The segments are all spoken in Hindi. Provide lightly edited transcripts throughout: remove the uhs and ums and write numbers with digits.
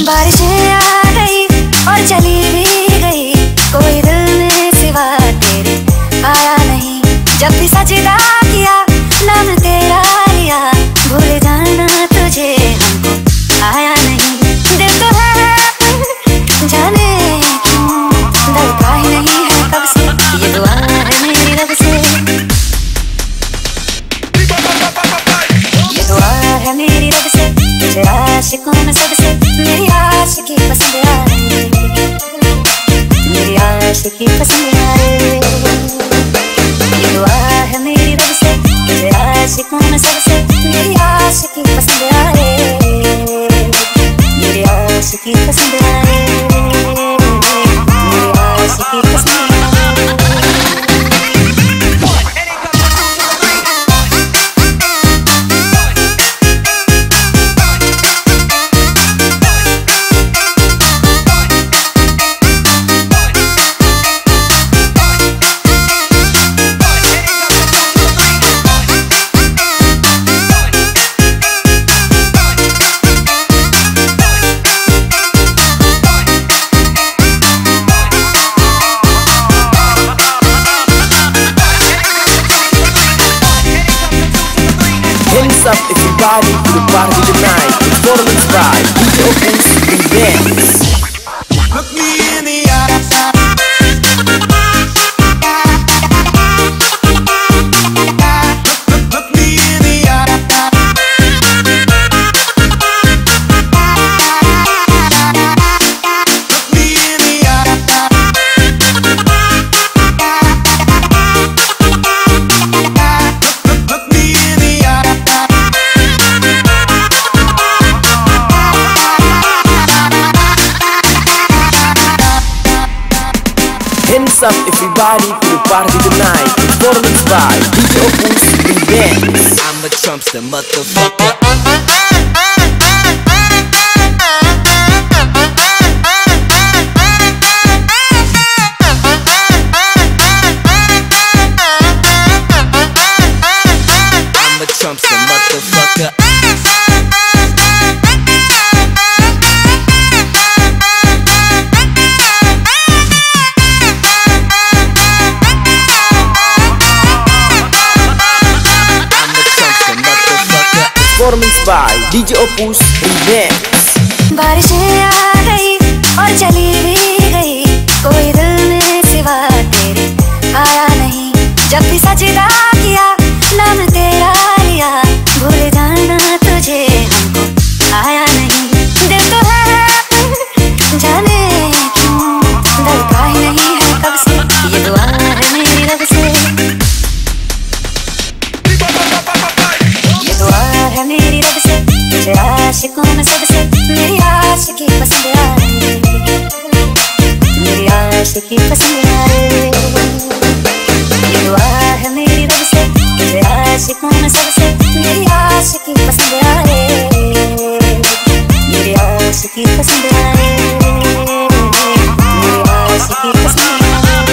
बारिशें आ गई और चली भी गई, कोई दिल में सिवा तेरे आया नहीं। जब भी सजदा किया नाम तेरा लिया, भूल जाना तुझे हमको आया नहीं। दिल तो है जाने क्यों डरता ही नहीं है कब से, ये दुआ है मेरी रब से, ये दुआ है मेरी रब से। तुझे आशिकों में सबसे मेरी आशिकी पसंद आए, मेरी आशिकी पसंद आए। ये दुआ है मेरी रब से, तुझे आशिकों में सबसे मेरी आशिकी पसंद आए, मेरी आशिकी पसंद आए, मेरी आशिकी पसंद आए। Hands up everybody to the party tonight. Performance by DJ Opus Remix. Look me in the eyes. Look me in the eyes. Look me in the Hands up everybody to the party tonight. Performance by DJ Opus Remix. I'm a Trumpster motherfucker. I'm a Trumpster motherfucker. Performance by DJ Opus Remix. बारिशें आ गई और चली भी गई, कोई दिल में सिवा तेरे आया नहीं। जब भी सजदा किया नाम तेरा लिया, भूल जाना तुझे हमको आया नहीं। दिल तो है जाने क्यों डरता ही नहीं है कब से, ये दुआ है मेरी रब से, ये दुआ है मेरी रब से। तुझे आशिकों में सबसे मेरी आशिकी पसंद आए, मेरी आशिकी पसंद आए। ये दुआ है मेरी रब से, तुझे आशिकों में सबसे मेरी आशिकी पसंद आए, मेरी आशिकी पसंद आए, मेरी आशिकी पसंद आए।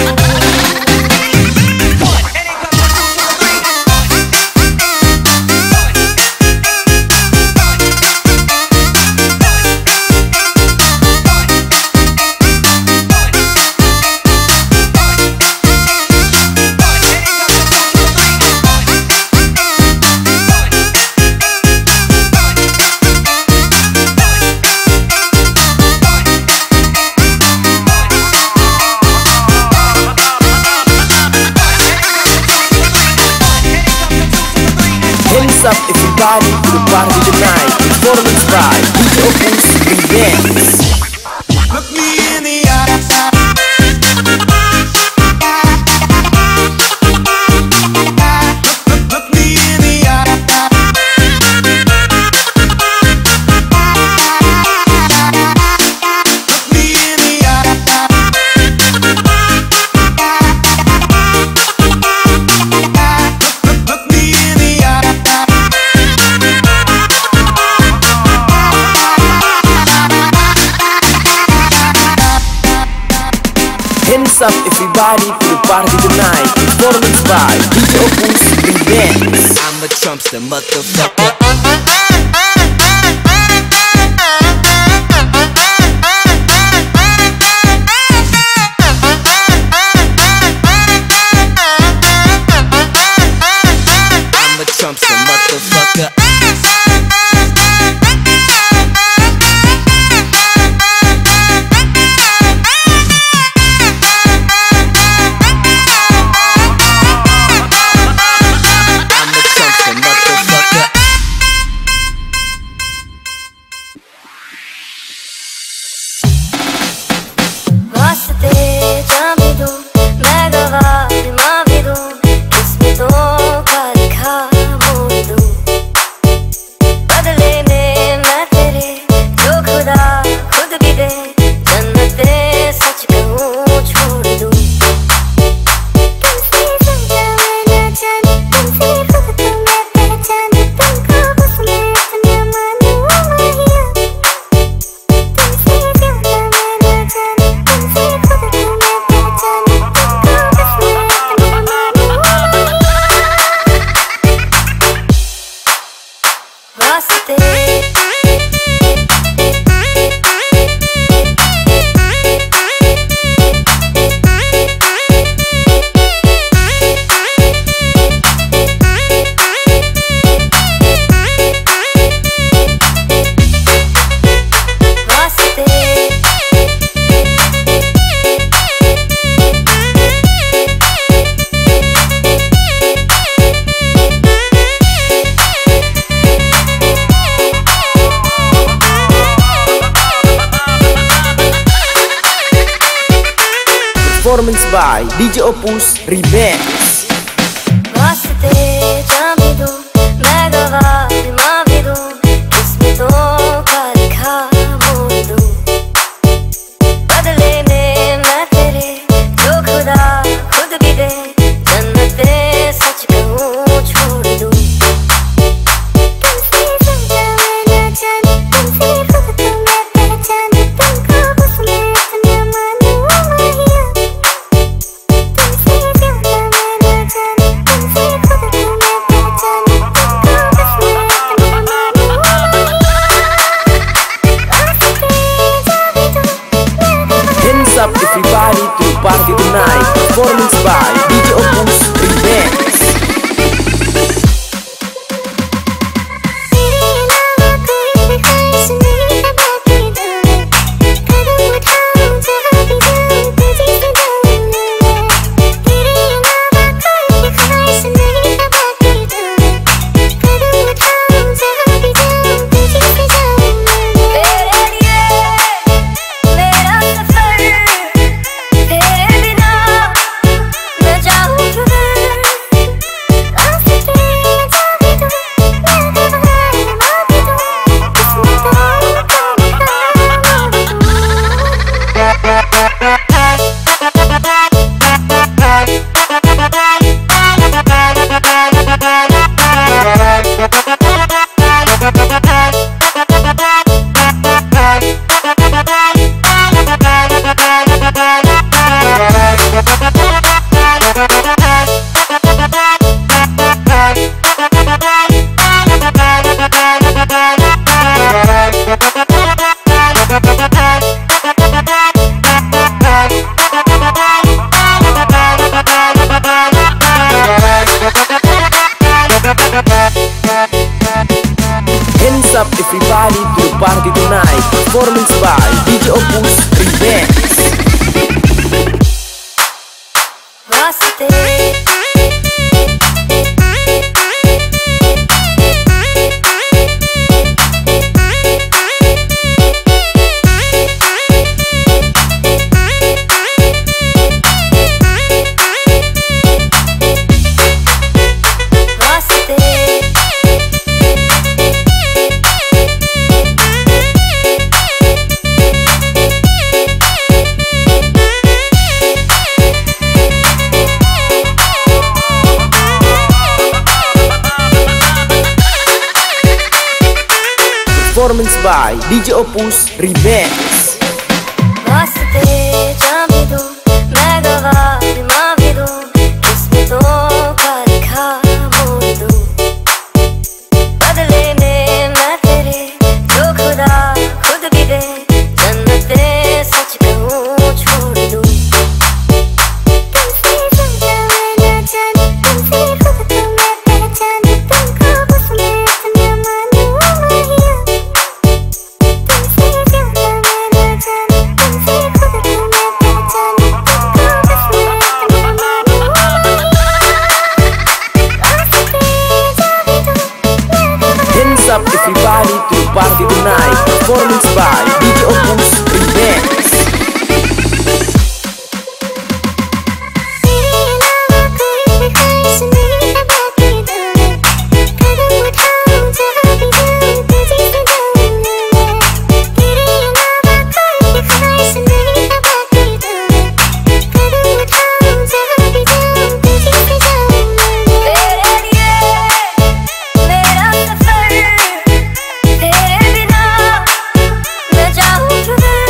Hands up everybody to the party tonight. Performance by DJ Opus Remix. Look me in the eyes. Look me in the eyes. Look me in the eyes. Look me in the eyes. Hands up everybody to the party tonight. Performance by DJ Opus Remix. I'm a Trumpster motherfucker. वास्ते Performance by DJ Opus Remix. वास्ते जहाँ भी दूँ मैं गवाह माँ भी दूँ किस्मतों का लिखा मोड़ दूँ बदले में मैं तेरे जो खुदा खुद भी दे जन्नते सच कहूँ छोड़ दूँ तुमसे समझा मैं ना जाने तुमसे खुद तो मैं पहचाने तुमको बस मैं अपना मानूँ माहिया तुमसे ज्यादा मैं ना जाने तुमसे खुद तो मैं पहचाने तुमको बस मैं अपना मानूँ वास्ते जहाँ भी दूँ मैं गवाह Hands up everybody to party tonight. Performance by DJ Opus Remix. तेरे अलावा कोई भी ख्वाहिश नहीं है बाकी दिल में कदम उठाऊं जहाँ भी जाऊं तुझे से जाऊं मैं तेरे अलावा कोई भी ख्वाहिश नहीं है बाकी दिल में कदम उठाऊं जहाँ भी जाऊं तुझे से जाऊं मैं तेरे लिए मेरा सफर तेरे बिना मैं जाऊं किधर वास्ते जहाँ भी दूँ मैं गवाह माँ भी दूँ किस्मतों का Hands up everybody to party tonight. Performance by DJ Opus Remix. वास्ते Performance by DJ Opus Remix. वास्ते जहाँ भी दूँ मैं गवाह माँ भी दूँ किस्मतों का लिखा मोड़ दूँ बदले में मैं तेरे जो खुदा खुद भी दे जन्नते सच कहूँ छोड़ दूँ तुमसे समझा मैं ना जाने तुमसे खुद तो मैं पहचाने तुमको बस मैं अपना मानूँ माहिया तुमसे ज्यादा मैं ना जाने तुमसे खुद तो मैं पहचाने तुमको बस मैं अपना मानूँ वास्ते जहाँ भी दूँ मैं गवाह Hands up everybody to party tonight. Performance by DJ Opus Remix. तेरे अलावा कोई भी ख्वाहिश नहीं है बाकी दिल में कदम उठाऊं जहाँ भी जाऊं तुझे से जाऊं मैं तेरे अलावा कोई भी ख्वाहिश नहीं है बाकी दिल में कदम उठाऊं जहाँ भी जाऊं तुझे से जाऊं मैं तेरे लिए मेरा सफर तेरे बिना मैं जाऊं किधर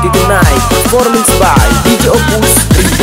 party tonight. Performance by DJ Opus.